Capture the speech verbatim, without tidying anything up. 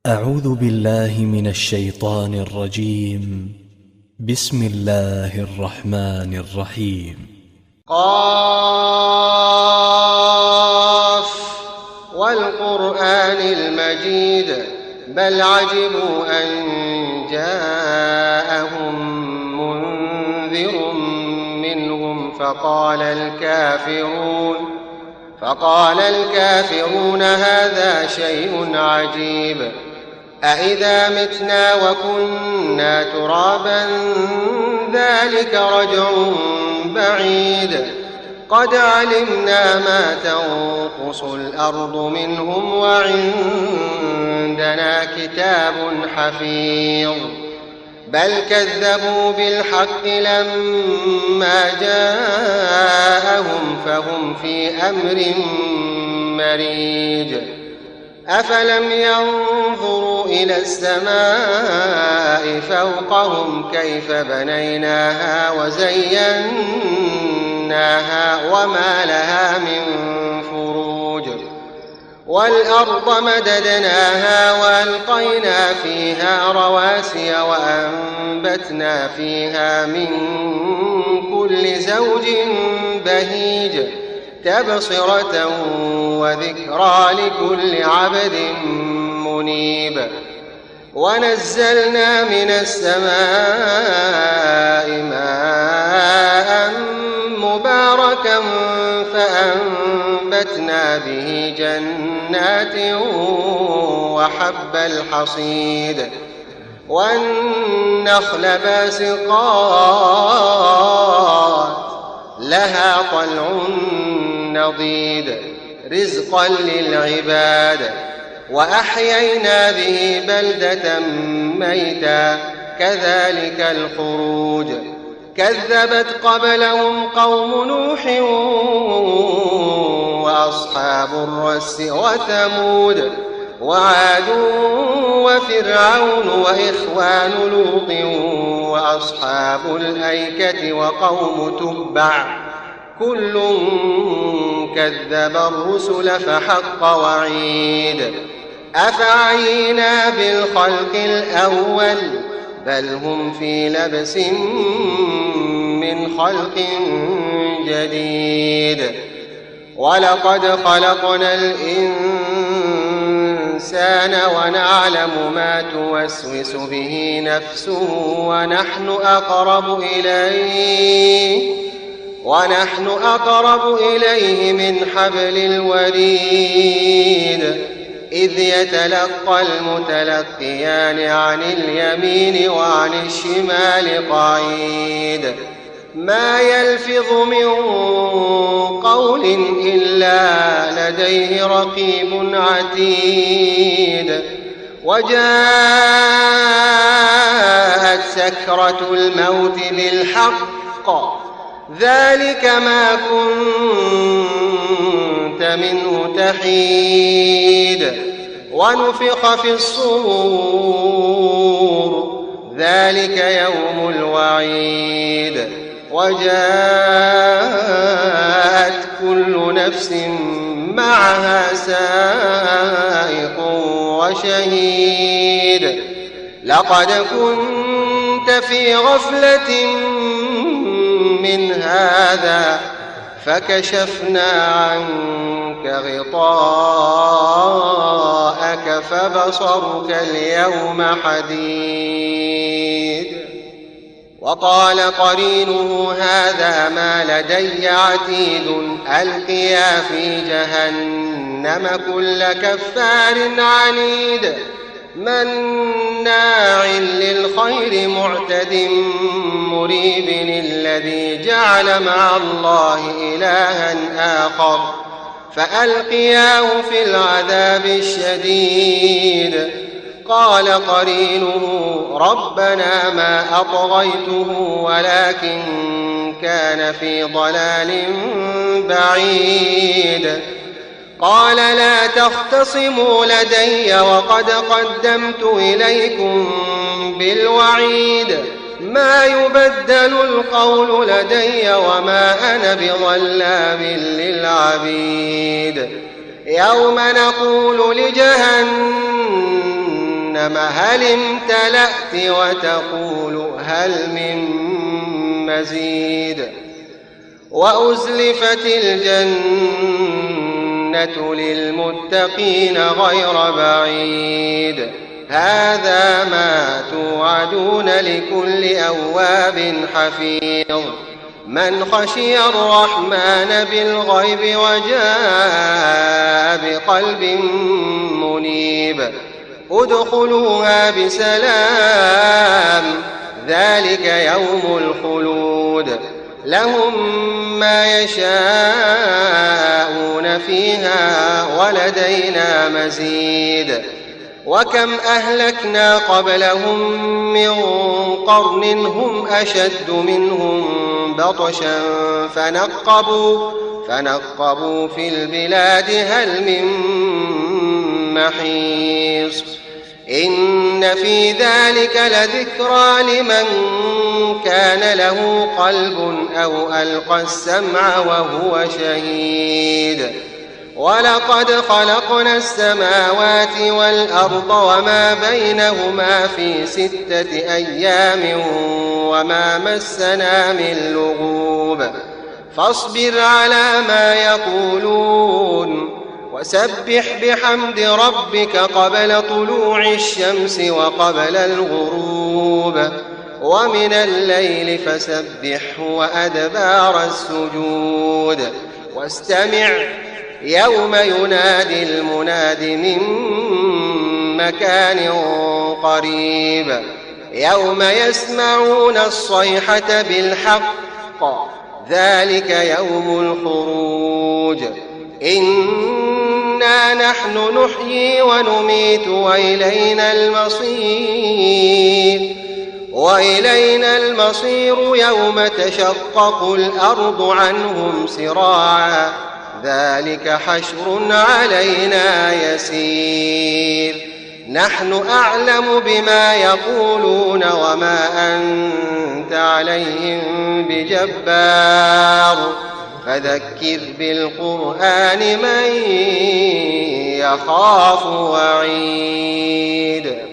أعوذ بالله من الشيطان الرجيم. بسم الله الرحمن الرحيم. قاف والقرآن المجيد بل عجبوا أن جاءهم منذر منهم فقال الكافرون فقال الكافرون هذا شيء عجيب أإذا متنا وكنا ترابا ذلك رجع بعيد قد علمنا ما تنقص الأرض منهم وعندنا كتاب حفيظ بل كذبوا بالحق لما جاءهم فهم في أمر مريج أفلم ينظروا إلى السماء فوقهم كيف بنيناها وزيناها وما لها من فروج والأرض مددناها وألقينا فيها رواسي وأنبتنا فيها من كل زوج بهيج تبصرة وذكرى لكل عبد منيب ونزلنا من السماء ماء مباركا فأنبتنا به جنات وحب الحصيد والنخل باسقات لها طلع نضيد رزقا للعباد وأحيينا به بلدة ميتا كذلك الخروج كذبت قبلهم قوم نوح وأصحاب الرس وثمود وعاد وفرعون وإخوان لوط وأصحاب الأيكة وقوم تبع كل كذب الرسل فحق وعيد أفعينا بالخلق الأول بل هم في لبس من خلق جديد ولقد خلقنا الإنسان ونعلم ما توسوس به نفسه ونحن أقرب إليه ونحن أقرب إليه من حبل الوريد إذ يتلقى المتلقيان عن اليمين وعن الشمال قعيد ما يلفظ من قول إلا لديه رقيب عتيد وجاءت سكرة الموت بالحق ذلك ما كنت منه تحيد ونفخ في الصور ذلك يوم الوعيد وجاءت كل نفس معها سائق وشهيد لقد كنت في غفلة من هذا فكشفنا عنك غطاءك فبصرك اليوم حديد وقال قرينه هذا ما لدي عتيد ألقيا في جهنم كل كفار عنيد مناع للخير معتد مريب الذي جعل مع الله إلها آخر فألقياه في العذاب الشديد قال قرينه ربنا ما أطغيته ولكن كان في ضلال بعيد قال لا تختصموا لدي وقد قدمت إليكم بالوعيد ما يبدل القول لدي وما أنا بظلام للعبيد يوم نقول لجهنم جهنم هل امتلأت وتقول هل من مزيد وأزلفت الجنة للمتقين غير بعيد هذا ما توعدون لكل أواب حفيظ من خشي الرحمن بالغيب وجاء بقلب منيب ادخلوها بسلام ذلك يوم الخلود لهم ما يشاءون فيها ولدينا مزيد وكم أهلكنا قبلهم من قرن هم أشد منهم بطشا فنقبوا, فنقبوا في البلاد هل من محيص إن في ذلك لذكرى لمن كان له قلب أو ألقى السمع وهو شهيد ولقد خلقنا السماوات والأرض وما بينهما في ستة أيام وما مسنا من لغوب فاصبر على ما يقولون وسبح بحمد ربك قبل طلوع الشمس وقبل الغروب ومن الليل فسبحه وأدبار السجود واستمع يوم ينادي المناد من مكان قريب يوم يسمعون الصيحة بالحق ذلك يوم الخروج إنا نحن نحيي ونميت وإلينا المصير وإلينا المصير يوم تشقق الأرض عنهم سراعا ذلك حشر علينا يسير نحن أعلم بما يقولون وما أنت عليهم بجبار فذكر بالقرآن من يخاف وعيد